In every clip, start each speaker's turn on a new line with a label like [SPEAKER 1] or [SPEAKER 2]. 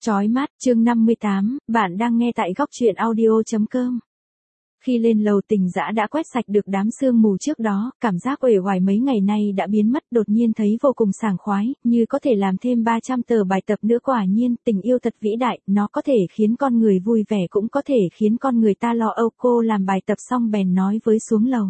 [SPEAKER 1] Chói mắt, chương 58, bạn đang nghe tại góc truyện audio.com. Khi lên lầu Tình Dã đã quét sạch được đám sương mù trước đó, cảm giác uể oải mấy ngày nay đã biến mất, đột nhiên thấy vô cùng sảng khoái, như có thể làm thêm 300 tờ bài tập nữa. Quả nhiên, tình yêu thật vĩ đại, nó có thể khiến con người vui vẻ cũng có thể khiến con người ta lo âu. Cô làm bài tập xong bèn nói với xuống lầu.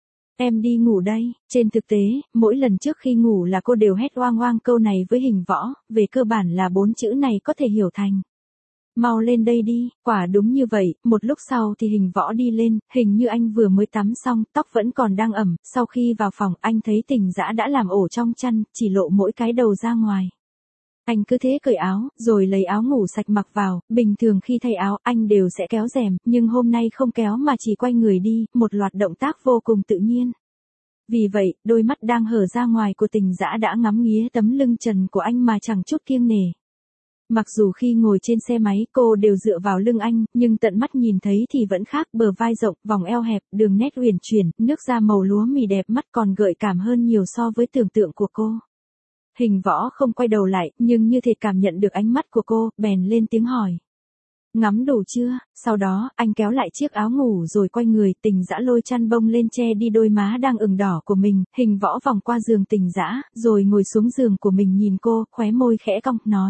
[SPEAKER 1] Em đi ngủ đây. Trên thực tế, mỗi lần trước khi ngủ là cô đều hét oang oang câu này với Hình Võ, về cơ bản là 4 chữ này có thể hiểu thành mau lên đây đi. Quả đúng như vậy, một lúc sau thì Hình Võ đi lên, hình như anh vừa mới tắm xong, tóc vẫn còn đang ẩm. Sau khi vào phòng, anh thấy Tình Dã đã làm ổ trong chăn, chỉ lộ mỗi cái đầu ra ngoài. Anh cứ thế cởi áo, rồi lấy áo ngủ sạch mặc vào. Bình thường khi thay áo, anh đều sẽ kéo rèm, nhưng hôm nay không kéo mà chỉ quay người đi, một loạt động tác vô cùng tự nhiên. Vì vậy, đôi mắt đang hở ra ngoài của Tình Dã đã ngắm nghía tấm lưng trần của anh mà chẳng chút kiêng nể. Mặc dù khi ngồi trên xe máy cô đều dựa vào lưng anh, nhưng tận mắt nhìn thấy thì vẫn khác. Bờ vai rộng, vòng eo hẹp, đường nét uyển chuyển, nước da màu lúa mì đẹp mắt còn gợi cảm hơn nhiều so với tưởng tượng của cô. Hình Võ không quay đầu lại, nhưng như thể cảm nhận được ánh mắt của cô, bèn lên tiếng hỏi. Ngắm đủ chưa? Sau đó, anh kéo lại chiếc áo ngủ rồi quay người. Tình Dã lôi chăn bông lên che đi đôi má đang ửng đỏ của mình. Hình Võ vòng qua giường Tình Dã, rồi ngồi xuống giường của mình nhìn cô, khóe môi khẽ cong, nói.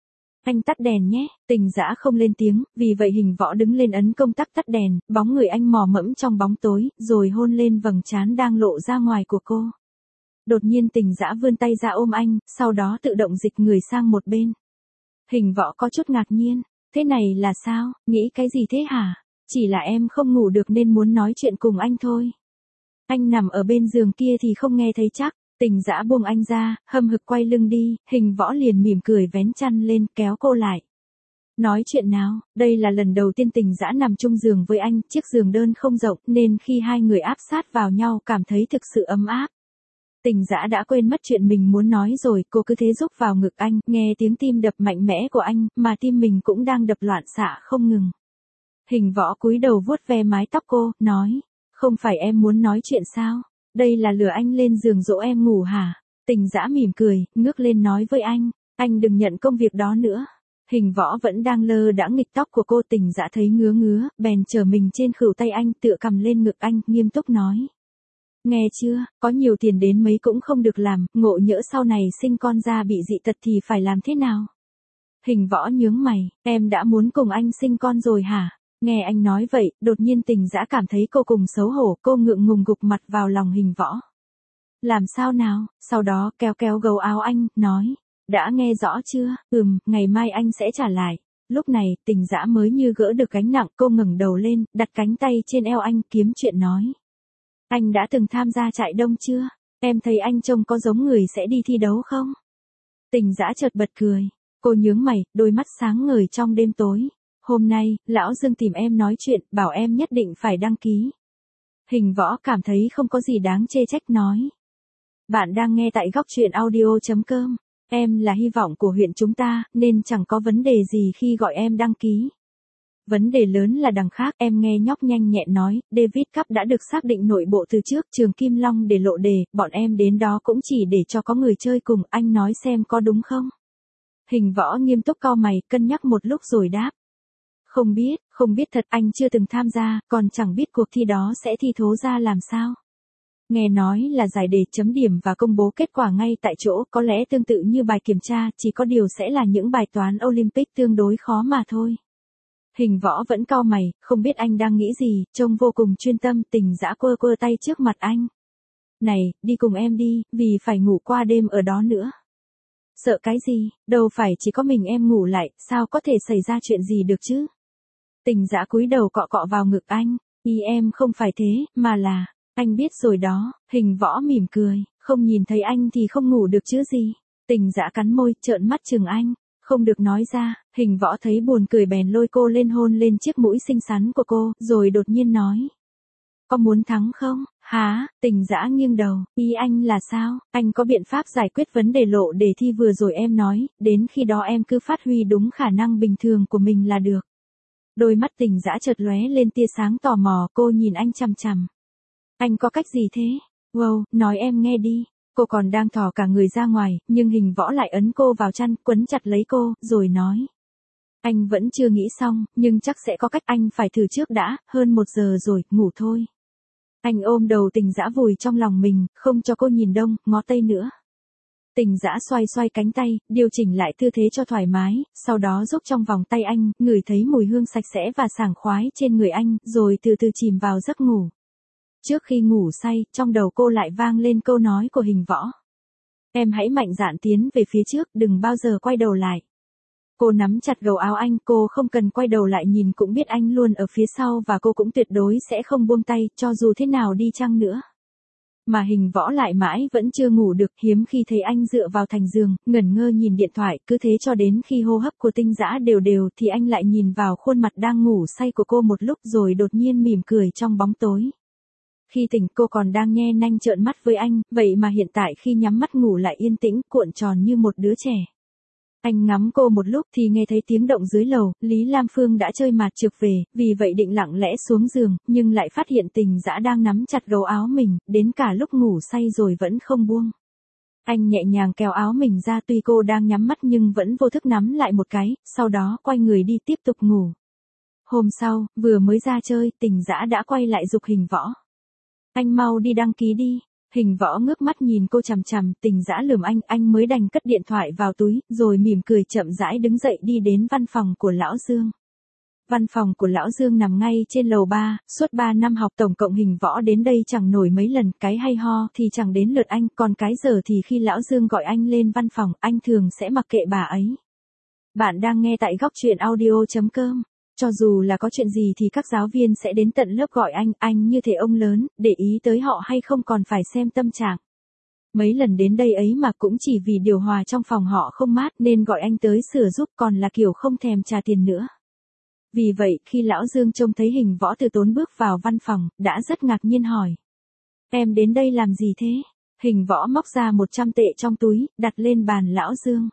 [SPEAKER 1] Anh tắt đèn nhé. Tình Dã không lên tiếng, vì vậy Hình Võ đứng lên ấn công tắc tắt đèn, bóng người anh mò mẫm trong bóng tối, rồi hôn lên vầng trán đang lộ ra ngoài của cô. Đột nhiên Tình Dã vươn tay ra ôm anh, sau đó tự động dịch người sang một bên. Hình Võ có chút ngạc nhiên. Thế này là sao? Nghĩ cái gì thế hả? Chỉ là em không ngủ được nên muốn nói chuyện cùng anh thôi. Anh nằm ở bên giường kia thì không nghe thấy chắc. Tình Dã buông anh ra, hậm hực quay lưng đi. Hình Võ liền mỉm cười vén chăn lên, kéo cô lại. Nói chuyện nào? Đây là lần đầu tiên Tình Dã nằm chung giường với anh. Chiếc giường đơn không rộng nên khi hai người áp sát vào nhau cảm thấy thực sự ấm áp. Tình Dã đã quên mất chuyện mình muốn nói rồi, cô cứ thế rúc vào ngực anh, nghe tiếng tim đập mạnh mẽ của anh, mà tim mình cũng đang đập loạn xạ không ngừng. Hình Võ cúi đầu vuốt ve mái tóc cô, nói, không phải em muốn nói chuyện sao? Đây là lừa anh lên giường dỗ em ngủ hả? Tình Dã mỉm cười, ngước lên nói với anh đừng nhận công việc đó nữa. Hình Võ vẫn đang lơ đãng nghịch tóc của cô. Tình Dã thấy ngứa ngứa, bèn trở mình trên khuỷu tay anh, tựa cằm lên ngực anh, nghiêm túc nói. Nghe chưa, có nhiều tiền đến mấy cũng không được làm, ngộ nhỡ sau này sinh con ra bị dị tật thì phải làm thế nào? Hình Võ nhướng mày, em đã muốn cùng anh sinh con rồi hả? Nghe anh nói vậy, đột nhiên Tình Dã cảm thấy cô cùng xấu hổ, cô ngượng ngùng gục mặt vào lòng Hình Võ. Làm sao nào? Sau đó kéo kéo gấu áo anh, nói, đã nghe rõ chưa? Ngày mai anh sẽ trả lại. Lúc này, Tình Dã mới như gỡ được gánh nặng, cô ngẩng đầu lên, đặt cánh tay trên eo anh, kiếm chuyện nói. Anh đã từng tham gia trại đông chưa? Em thấy anh trông có giống người sẽ đi thi đấu không? Tình Dã chợt bật cười. Cô nhướng mày, đôi mắt sáng ngời trong đêm tối. Hôm nay, Lão Dương tìm em nói chuyện, bảo em nhất định phải đăng ký. Hình Võ cảm thấy không có gì đáng chê trách nói. Bạn đang nghe tại góc truyện audio.com. Em là hy vọng của huyện chúng ta, nên chẳng có vấn đề gì khi gọi em đăng ký. Vấn đề lớn là đằng khác. Em nghe nhóc nhanh nhẹn nói, Davis Cup đã được xác định nội bộ từ trước, trường Kim Long để lộ đề, bọn em đến đó cũng chỉ để cho có người chơi cùng, anh nói xem có đúng không? Hình Võ nghiêm túc cau mày, cân nhắc một lúc rồi đáp. Không biết thật, anh chưa từng tham gia, còn chẳng biết cuộc thi đó sẽ thi thố ra làm sao. Nghe nói là giải đề, chấm điểm và công bố kết quả ngay tại chỗ, có lẽ tương tự như bài kiểm tra, chỉ có điều sẽ là những bài toán Olympic tương đối khó mà thôi. Hình Võ vẫn cau mày, không biết anh đang nghĩ gì, trông vô cùng chuyên tâm. Tình Dã quơ quơ tay trước mặt anh. Này, đi cùng em đi, vì phải ngủ qua đêm ở đó nữa. Sợ cái gì, đâu phải chỉ có mình em ngủ lại, sao có thể xảy ra chuyện gì được chứ? Tình Dã cúi đầu cọ cọ vào ngực anh, ý em không phải thế, mà là, anh biết rồi đó. Hình Võ mỉm cười, không nhìn thấy anh thì không ngủ được chứ gì. Tình Dã cắn môi, trợn mắt chừng anh. Không được nói ra. Hình Võ thấy buồn cười bèn lôi cô lên hôn lên chiếc mũi xinh xắn của cô, rồi đột nhiên nói. Có muốn thắng không? Hả? Tình Dã nghiêng đầu, ý anh là sao? Anh có biện pháp giải quyết vấn đề lộ đề thi vừa rồi em nói, đến khi đó em cứ phát huy đúng khả năng bình thường của mình là được. Đôi mắt Tình Dã chợt lóe lên tia sáng tò mò, cô nhìn anh chằm chằm. Anh có cách gì thế? Wow, nói em nghe đi. Cô còn đang thò cả người ra ngoài, nhưng Hình Võ lại ấn cô vào chăn, quấn chặt lấy cô, rồi nói. Anh vẫn chưa nghĩ xong, nhưng chắc sẽ có cách, anh phải thử trước đã, hơn 1 giờ rồi, ngủ thôi. Anh ôm đầu Tình Dã vùi trong lòng mình, không cho cô nhìn đông, ngó tây nữa. Tình Dã xoay xoay cánh tay, điều chỉnh lại tư thế cho thoải mái, sau đó giúp trong vòng tay anh, ngửi thấy mùi hương sạch sẽ và sảng khoái trên người anh, rồi từ từ chìm vào giấc ngủ. Trước khi ngủ say, trong đầu cô lại vang lên câu nói của Hình Võ. Em hãy mạnh dạn tiến về phía trước, đừng bao giờ quay đầu lại. Cô nắm chặt gầu áo anh, cô không cần quay đầu lại nhìn cũng biết anh luôn ở phía sau và cô cũng tuyệt đối sẽ không buông tay, cho dù thế nào đi chăng nữa. Mà Hình Võ lại mãi vẫn chưa ngủ được, hiếm khi thấy anh dựa vào thành giường, ngẩn ngơ nhìn điện thoại, cứ thế cho đến khi hô hấp của Tinh Dã đều đều thì anh lại nhìn vào khuôn mặt đang ngủ say của cô một lúc rồi đột nhiên mỉm cười trong bóng tối. Khi tỉnh cô còn đang nhe nanh trợn mắt với anh, vậy mà hiện tại khi nhắm mắt ngủ lại yên tĩnh, cuộn tròn như một đứa trẻ. Anh ngắm cô một lúc thì nghe thấy tiếng động dưới lầu, Lý Lam Phương đã chơi mạt trược về, vì vậy định lặng lẽ xuống giường, nhưng lại phát hiện Tình Dã đang nắm chặt gấu áo mình, đến cả lúc ngủ say rồi vẫn không buông. Anh nhẹ nhàng kéo áo mình ra, tuy cô đang nhắm mắt nhưng vẫn vô thức nắm lại một cái, sau đó quay người đi tiếp tục ngủ. Hôm sau, vừa mới ra chơi, Tình Dã đã quay lại giục Hình Võ. Anh mau đi đăng ký đi. Hình Võ ngước mắt nhìn cô chằm chằm, Tình Dã lườm anh mới đành cất điện thoại vào túi, rồi mỉm cười chậm rãi đứng dậy đi đến văn phòng của Lão Dương. Văn phòng của Lão Dương nằm ngay trên lầu 3, suốt 3 năm học tổng cộng Hình Võ đến đây chẳng nổi mấy lần, cái hay ho thì chẳng đến lượt anh, còn cái giờ thì khi Lão Dương gọi anh lên văn phòng, anh thường sẽ mặc kệ bà ấy. Bạn đang nghe tại góc truyện audio.com. Cho dù là có chuyện gì thì các giáo viên sẽ đến tận lớp gọi anh như thể ông lớn, để ý tới họ hay không còn phải xem tâm trạng. Mấy lần đến đây ấy mà cũng chỉ vì điều hòa trong phòng họ không mát nên gọi anh tới sửa giúp, còn là kiểu không thèm trả tiền nữa. Vì vậy, khi Lão Dương trông thấy Hình Võ từ tốn bước vào văn phòng, đã rất ngạc nhiên hỏi. Em đến đây làm gì thế? Hình Võ móc ra 100 tệ trong túi, đặt lên bàn Lão Dương.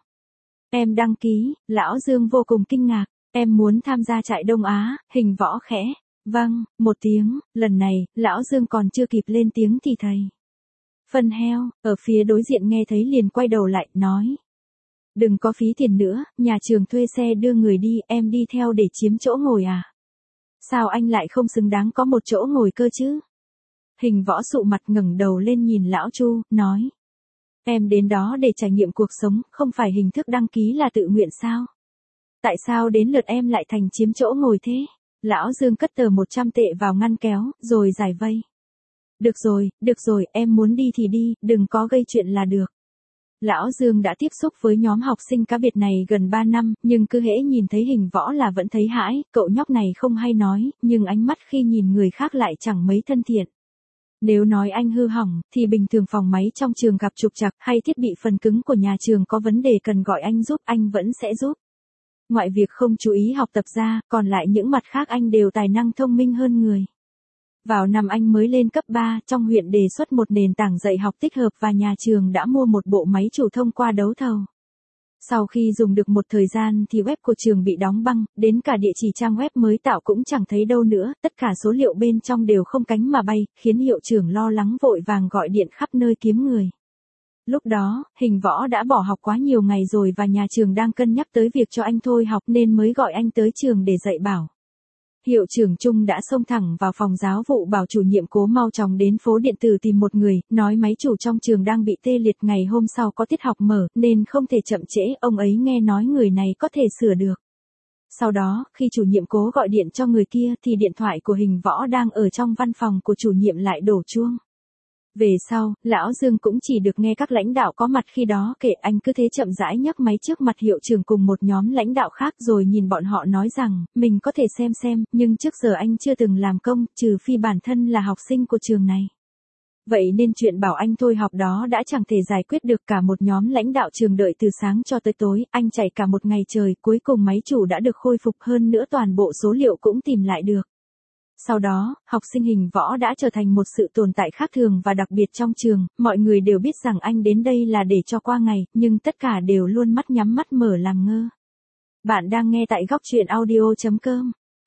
[SPEAKER 1] Em đăng ký. Lão Dương vô cùng kinh ngạc. Em muốn tham gia trại Đông Á. Hình Võ khẽ. Vâng, một tiếng. Lần này, Lão Dương còn chưa kịp lên tiếng thì thầy Phân Heo, ở phía đối diện nghe thấy liền quay đầu lại, nói. Đừng có phí tiền nữa, nhà trường thuê xe đưa người đi, em đi theo để chiếm chỗ ngồi à? Sao anh lại không xứng đáng có một chỗ ngồi cơ chứ? Hình Võ sụ mặt ngẩng đầu lên nhìn Lão Chu, nói. Em đến đó để trải nghiệm cuộc sống, không phải hình thức đăng ký là tự nguyện sao? Tại sao đến lượt em lại thành chiếm chỗ ngồi thế? Lão Dương cất tờ 100 tệ vào ngăn kéo, rồi giải vây. Được rồi, em muốn đi thì đi, đừng có gây chuyện là được. Lão Dương đã tiếp xúc với nhóm học sinh cá biệt này gần 3 năm, nhưng cứ hễ nhìn thấy Hình Võ là vẫn thấy hãi, cậu nhóc này không hay nói, nhưng ánh mắt khi nhìn người khác lại chẳng mấy thân thiện. Nếu nói anh hư hỏng, thì bình thường phòng máy trong trường gặp trục trặc hay thiết bị phần cứng của nhà trường có vấn đề cần gọi anh giúp, anh vẫn sẽ giúp. Ngoại việc không chú ý học tập ra, còn lại những mặt khác anh đều tài năng thông minh hơn người. Vào năm anh mới lên cấp 3, trong huyện đề xuất một nền tảng dạy học tích hợp và nhà trường đã mua một bộ máy chủ thông qua đấu thầu. Sau khi dùng được một thời gian thì web của trường bị đóng băng, đến cả địa chỉ trang web mới tạo cũng chẳng thấy đâu nữa, tất cả số liệu bên trong đều không cánh mà bay, khiến hiệu trưởng lo lắng vội vàng gọi điện khắp nơi kiếm người. Lúc đó, Hình Võ đã bỏ học quá nhiều ngày rồi và nhà trường đang cân nhắc tới việc cho anh thôi học nên mới gọi anh tới trường để dạy bảo. Hiệu trưởng Trung đã xông thẳng vào phòng giáo vụ bảo chủ nhiệm cố mau chóng đến phố điện tử tìm một người, nói máy chủ trong trường đang bị tê liệt, ngày hôm sau có tiết học mở, nên không thể chậm trễ, ông ấy nghe nói người này có thể sửa được. Sau đó, khi chủ nhiệm cố gọi điện cho người kia thì điện thoại của Hình Võ đang ở trong văn phòng của chủ nhiệm lại đổ chuông. Về sau, Lão Dương cũng chỉ được nghe các lãnh đạo có mặt khi đó kể, anh cứ thế chậm rãi nhấc máy trước mặt hiệu trưởng cùng một nhóm lãnh đạo khác rồi nhìn bọn họ nói rằng, mình có thể xem, nhưng trước giờ anh chưa từng làm công, trừ phi bản thân là học sinh của trường này. Vậy nên chuyện bảo anh thôi học đó đã chẳng thể giải quyết được, cả một nhóm lãnh đạo trường đợi từ sáng cho tới tối, anh chạy cả một ngày trời, cuối cùng máy chủ đã được khôi phục, hơn nữa toàn bộ số liệu cũng tìm lại được. Sau đó, học sinh Hình Võ đã trở thành một sự tồn tại khác thường và đặc biệt trong trường, mọi người đều biết rằng anh đến đây là để cho qua ngày, nhưng tất cả đều luôn mắt nhắm mắt mở làm ngơ. Bạn đang nghe tại góc truyện audio.com.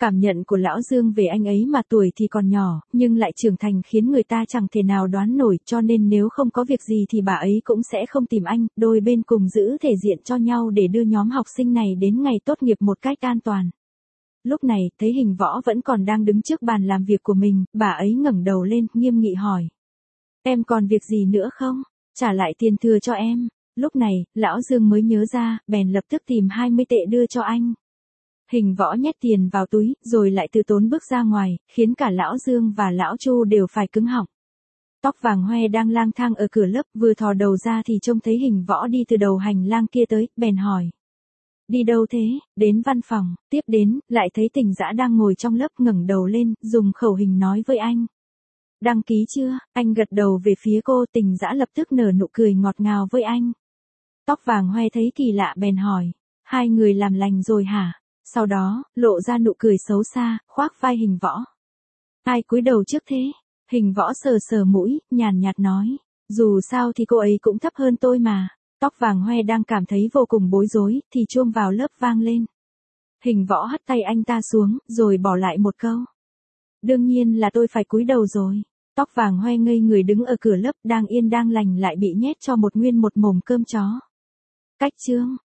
[SPEAKER 1] Cảm nhận của Lão Dương về anh ấy mà tuổi thì còn nhỏ, nhưng lại trưởng thành khiến người ta chẳng thể nào đoán nổi, cho nên nếu không có việc gì thì bà ấy cũng sẽ không tìm anh, đôi bên cùng giữ thể diện cho nhau để đưa nhóm học sinh này đến ngày tốt nghiệp một cách an toàn. Lúc này, thấy Hình Võ vẫn còn đang đứng trước bàn làm việc của mình, bà ấy ngẩng đầu lên, nghiêm nghị hỏi. Em còn việc gì nữa không? Trả lại tiền thừa cho em. Lúc này, Lão Dương mới nhớ ra, bèn lập tức tìm 20 tệ đưa cho anh. Hình Võ nhét tiền vào túi, rồi lại từ tốn bước ra ngoài, khiến cả Lão Dương và Lão Chu đều phải cứng họng. Tóc vàng hoe đang lang thang ở cửa lớp, vừa thò đầu ra thì trông thấy Hình Võ đi từ đầu hành lang kia tới, bèn hỏi. Đi đâu thế? Đến văn phòng, tiếp đến, lại thấy Tình Dã đang ngồi trong lớp, ngẩng đầu lên, dùng khẩu hình nói với anh. Đăng ký chưa? Anh gật đầu về phía cô, Tình Dã lập tức nở nụ cười ngọt ngào với anh. Tóc vàng hoe thấy kỳ lạ bèn hỏi. Hai người làm lành rồi hả? Sau đó, lộ ra nụ cười xấu xa, khoác vai Hình Võ. Ai cúi đầu trước thế? Hình Võ sờ sờ mũi, nhàn nhạt nói. Dù sao thì cô ấy cũng thấp hơn tôi mà. Tóc vàng hoe đang cảm thấy vô cùng bối rối, thì chuông vào lớp vang lên. Hình Võ hất tay anh ta xuống, rồi bỏ lại một câu. Đương nhiên là tôi phải cúi đầu rồi. Tóc vàng hoe ngây người đứng ở cửa lớp, đang yên đang lành lại bị nhét cho một nguyên một mồm cơm chó. Cách chương.